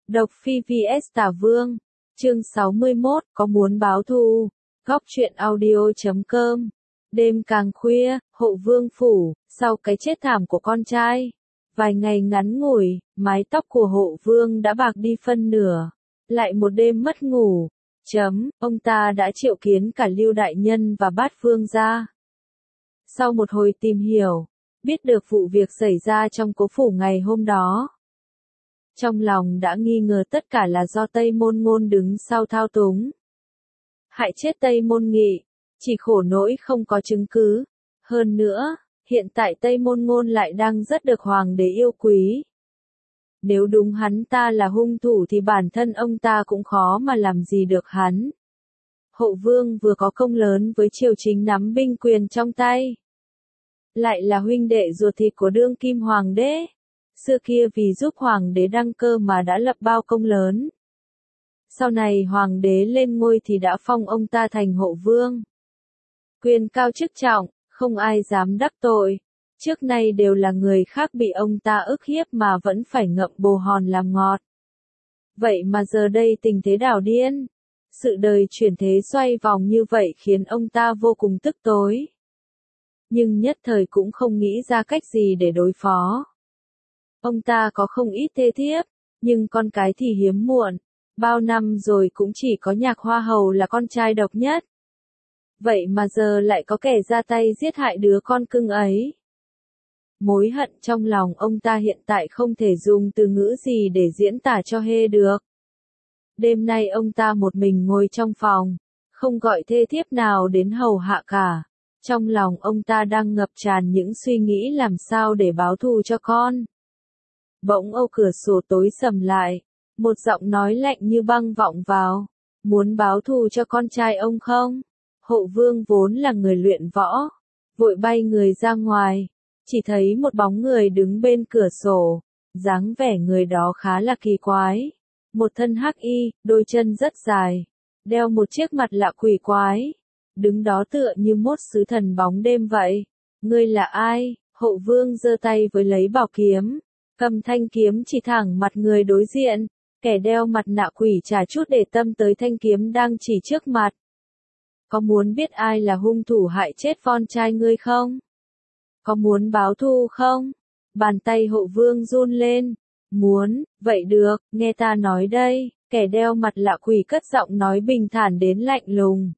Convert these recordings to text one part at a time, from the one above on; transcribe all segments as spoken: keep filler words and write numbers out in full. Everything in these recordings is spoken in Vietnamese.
Độc Phi vs Tả Vương, chương sáu mươi mốt, có muốn báo thù? Góc truyện audio chấm com. Đêm càng khuya, Hộ Vương phủ, sau cái chết thảm của con trai, vài ngày ngắn ngủi, mái tóc của Hộ Vương đã bạc đi phân nửa. Lại một đêm mất ngủ. Chấm, ông ta đã triệu kiến cả Lưu đại nhân và Bát Vương gia. Sau một hồi tìm hiểu, biết được vụ việc xảy ra trong cố phủ ngày hôm đó. Trong lòng đã nghi ngờ tất cả là do Tây Môn Ngôn đứng sau thao túng. Hại chết Tây Môn Nghị, chỉ khổ nỗi không có chứng cứ. Hơn nữa, hiện tại Tây Môn Ngôn lại đang rất được hoàng đế yêu quý. Nếu đúng hắn ta là hung thủ thì bản thân ông ta cũng khó mà làm gì được hắn. Hộ Vương vừa có công lớn với triều chính nắm binh quyền trong tay. Lại là huynh đệ ruột thịt của đương kim hoàng đế. Xưa kia vì giúp hoàng đế đăng cơ mà đã lập bao công lớn. Sau này hoàng đế lên ngôi thì đã phong ông ta thành Hộ Vương. Quyền cao chức trọng, không ai dám đắc tội. Trước nay đều là người khác bị ông ta ức hiếp mà vẫn phải ngậm bồ hòn làm ngọt. Vậy mà giờ đây tình thế đảo điên. Sự đời chuyển thế xoay vòng như vậy khiến ông ta vô cùng tức tối. Nhưng nhất thời cũng không nghĩ ra cách gì để đối phó. Ông ta có không ít thê thiếp, nhưng con cái thì hiếm muộn. Bao năm rồi cũng chỉ có Nhạc Hoa Hầu là con trai độc nhất. Vậy mà giờ lại có kẻ ra tay giết hại đứa con cưng ấy. Mối hận trong lòng ông ta hiện tại không thể dùng từ ngữ gì để diễn tả cho hê được. Đêm nay ông ta một mình ngồi trong phòng, không gọi thê thiếp nào đến hầu hạ cả. Trong lòng ông ta đang ngập tràn những suy nghĩ làm sao để báo thù cho con. Bỗng ô cửa sổ tối sầm lại, một giọng nói lạnh như băng vọng vào. Muốn báo thù cho con trai ông không? Hộ Vương vốn là người luyện võ, vội bay người ra ngoài, chỉ thấy một bóng người đứng bên cửa sổ, dáng vẻ người đó khá là kỳ quái. Một thân hắc y, đôi chân rất dài, đeo một chiếc mặt lạ quỷ quái, đứng đó tựa như một sứ thần bóng đêm vậy. Ngươi là ai? Hộ Vương giơ tay với lấy bảo kiếm, cầm thanh kiếm chỉ thẳng mặt người đối diện. Kẻ đeo mặt nạ quỷ chả chút để tâm tới thanh kiếm đang chỉ trước mặt. Có muốn biết ai là hung thủ hại chết con trai ngươi không? Có muốn báo thù không? Bàn tay Hộ Vương run lên. Muốn, vậy được, nghe ta nói đây. Kẻ đeo mặt lạ quỷ cất giọng nói bình thản đến lạnh lùng.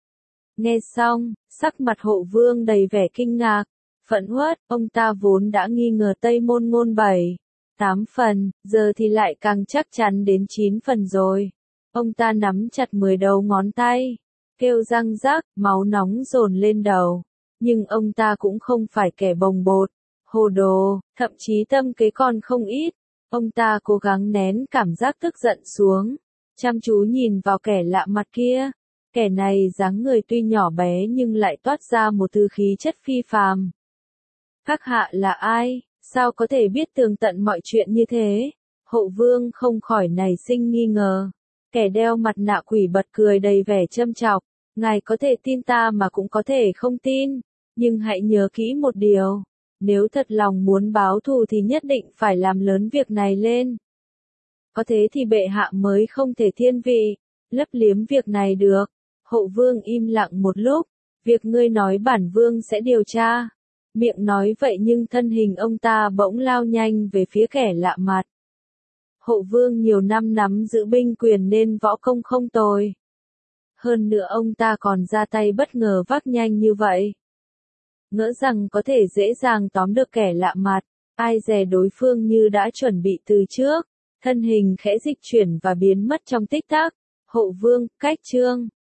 Nghe xong, sắc mặt Hộ Vương đầy vẻ kinh ngạc, phẫn uất. Ông ta vốn đã nghi ngờ Tây Môn Ngôn bảy, tám phần, giờ thì lại càng chắc chắn đến chín phần rồi. Ông ta nắm chặt mười đầu ngón tay, kêu răng rắc, máu nóng dồn lên đầu. Nhưng ông ta cũng không phải kẻ bồng bột, hồ đồ, thậm chí tâm kế còn không ít. Ông ta cố gắng nén cảm giác tức giận xuống, chăm chú nhìn vào kẻ lạ mặt kia. Kẻ này dáng người tuy nhỏ bé nhưng lại toát ra một thứ khí chất phi phàm. Các hạ là ai? Sao có thể biết tường tận mọi chuyện như thế? Hộ Vương không khỏi nảy sinh nghi ngờ. Kẻ đeo mặt nạ quỷ bật cười đầy vẻ châm chọc. Ngài có thể tin ta mà cũng có thể không tin. Nhưng hãy nhớ kỹ một điều. Nếu thật lòng muốn báo thù thì nhất định phải làm lớn việc này lên. Có thế thì bệ hạ mới không thể thiên vị, lấp liếm việc này được. Hộ Vương im lặng một lúc. Việc ngươi nói bản Vương sẽ điều tra. Miệng nói vậy nhưng thân hình ông ta bỗng lao nhanh về phía kẻ lạ mặt. Hộ Vương nhiều năm nắm giữ binh quyền nên võ công không tồi. Hơn nữa ông ta còn ra tay bất ngờ vác nhanh như vậy. Ngỡ rằng có thể dễ dàng tóm được kẻ lạ mặt, ai dè đối phương như đã chuẩn bị từ trước. Thân hình khẽ dịch chuyển và biến mất trong tích tắc. Hộ Vương, cách chương.